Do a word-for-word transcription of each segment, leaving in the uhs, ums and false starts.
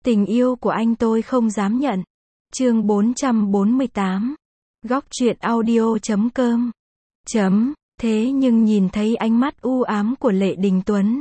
Tình yêu của anh tôi không dám nhận. Chương bốn trăm bốn mươi tám. Góc truyện audio chấm com. Chấm. Thế nhưng nhìn thấy ánh mắt u ám của Lệ Đình Tuấn.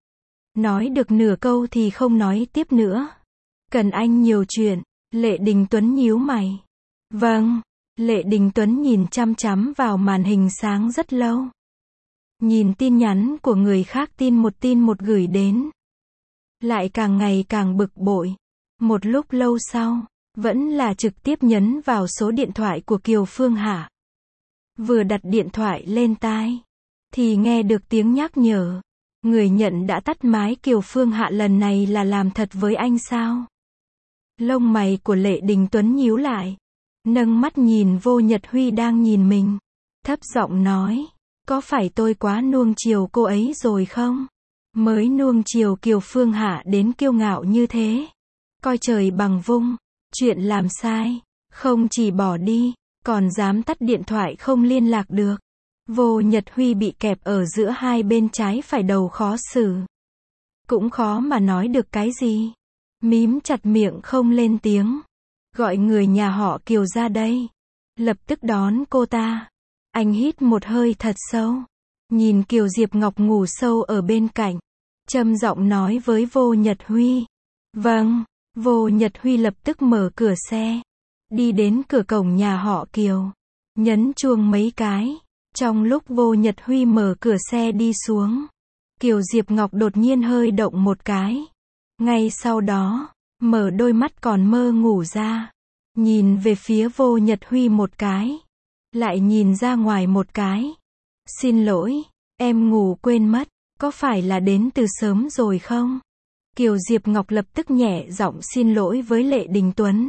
Nói được nửa câu thì không nói tiếp nữa. Cần anh nhiều chuyện. Lệ Đình Tuấn nhíu mày. Vâng. Lệ Đình Tuấn nhìn chăm chăm vào màn hình sáng rất lâu. Nhìn tin nhắn của người khác tin một tin một gửi đến. Lại càng ngày càng bực bội. Một lúc lâu sau, vẫn là trực tiếp nhấn vào số điện thoại của Kiều Phương Hạ. Vừa đặt điện thoại lên tai, thì nghe được tiếng nhắc nhở. Người nhận đã tắt máy. Kiều Phương Hạ lần này là làm thật với anh sao? Lông mày của Lệ Đình Tuấn nhíu lại. Nâng mắt nhìn Vô Nhật Huy đang nhìn mình. Thấp giọng nói, có phải tôi quá nuông chiều cô ấy rồi không? Mới nuông chiều Kiều Phương Hạ đến kiêu ngạo như thế. Coi trời bằng vung, chuyện làm sai, không chỉ bỏ đi, còn dám tắt điện thoại không liên lạc được. Vô Nhật Huy bị kẹp ở giữa hai bên trái phải đầu khó xử. Cũng khó mà nói được cái gì. Mím chặt miệng không lên tiếng. Gọi người nhà họ Kiều ra đây. Lập tức đón cô ta. Anh hít một hơi thật sâu. Nhìn Kiều Diệp Ngọc ngủ sâu ở bên cạnh. Trầm giọng nói với Vô Nhật Huy. Vâng. Vô Nhật Huy lập tức mở cửa xe. Đi đến cửa cổng nhà họ Kiều. Nhấn chuông mấy cái. Trong lúc Vô Nhật Huy mở cửa xe đi xuống. Kiều Diệp Ngọc đột nhiên hơi động một cái. Ngay sau đó, mở đôi mắt còn mơ ngủ ra. Nhìn về phía Vô Nhật Huy một cái. Lại nhìn ra ngoài một cái. Xin lỗi, em ngủ quên mất. Có phải là đến từ sớm rồi không? Kiều Diệp Ngọc lập tức nhẹ giọng xin lỗi với Lệ Đình Tuấn.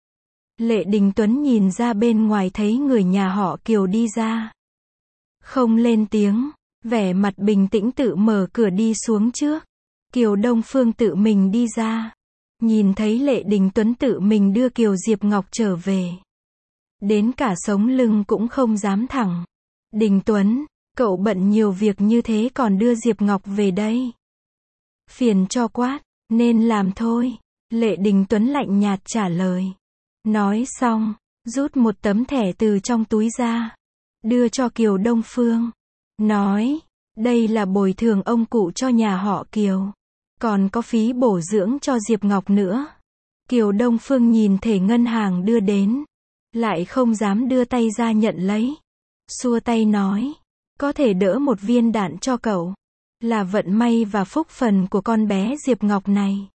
Lệ Đình Tuấn nhìn ra bên ngoài thấy người nhà họ Kiều đi ra. Không lên tiếng, vẻ mặt bình tĩnh tự mở cửa đi xuống trước. Kiều Đông Phương tự mình đi ra. Nhìn thấy Lệ Đình Tuấn tự mình đưa Kiều Diệp Ngọc trở về. Đến cả sống lưng cũng không dám thẳng. Đình Tuấn, cậu bận nhiều việc như thế còn đưa Diệp Ngọc về đây. Phiền cho quát, nên làm thôi. Lệ Đình Tuấn lạnh nhạt trả lời. Nói xong, rút một tấm thẻ từ trong túi ra. Đưa cho Kiều Đông Phương. Nói, đây là bồi thường ông cụ cho nhà họ Kiều. Còn có phí bổ dưỡng cho Diệp Ngọc nữa. Kiều Đông Phương nhìn thẻ ngân hàng đưa đến. Lại không dám đưa tay ra nhận lấy. Xua tay nói, có thể đỡ một viên đạn cho cậu. Là vận may và phúc phần của con bé Diệp Ngọc này.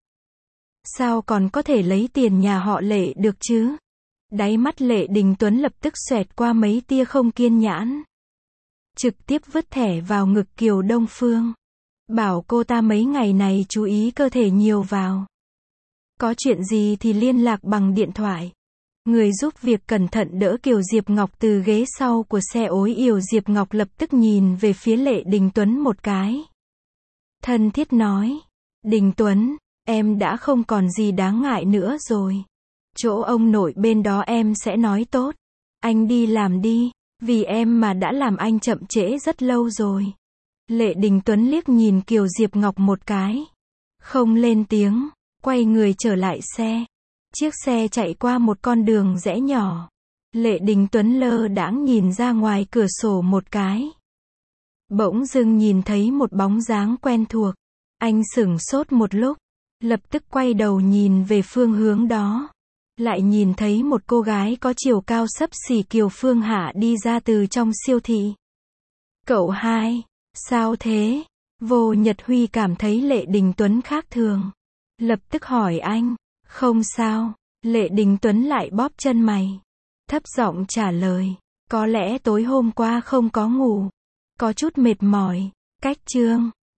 Sao còn có thể lấy tiền nhà họ Lệ được chứ? Đáy mắt Lệ Đình Tuấn lập tức xoẹt qua mấy tia không kiên nhẫn. Trực tiếp vứt thẻ vào ngực Kiều Đông Phương. Bảo cô ta mấy ngày này chú ý cơ thể nhiều vào. Có chuyện gì thì liên lạc bằng điện thoại. Người giúp việc cẩn thận đỡ Kiều Diệp Ngọc từ ghế sau của xe ối yểu. Diệp Ngọc lập tức nhìn về phía Lệ Đình Tuấn một cái. Thân thiết nói, Đình Tuấn, em đã không còn gì đáng ngại nữa rồi. Chỗ ông nội bên đó em sẽ nói tốt. Anh đi làm đi, vì em mà đã làm anh chậm trễ rất lâu rồi. Lệ Đình Tuấn liếc nhìn Kiều Diệp Ngọc một cái. Không lên tiếng, quay người trở lại xe. Chiếc xe chạy qua một con đường rẽ nhỏ. Lệ Đình Tuấn lơ đãng nhìn ra ngoài cửa sổ một cái. Bỗng dưng nhìn thấy một bóng dáng quen thuộc. Anh sửng sốt một lúc. Lập tức quay đầu nhìn về phương hướng đó. Lại nhìn thấy một cô gái có chiều cao xấp xỉ Kiều Phương Hạ đi ra từ trong siêu thị. Cậu hai, sao thế? Vô Nhật Huy cảm thấy Lệ Đình Tuấn khác thường. Lập tức hỏi anh. Không sao. Lệ Đình Tuấn lại bóp chân mày. Thấp giọng trả lời. Có lẽ tối hôm qua không có ngủ. Có chút mệt mỏi. Cách chương.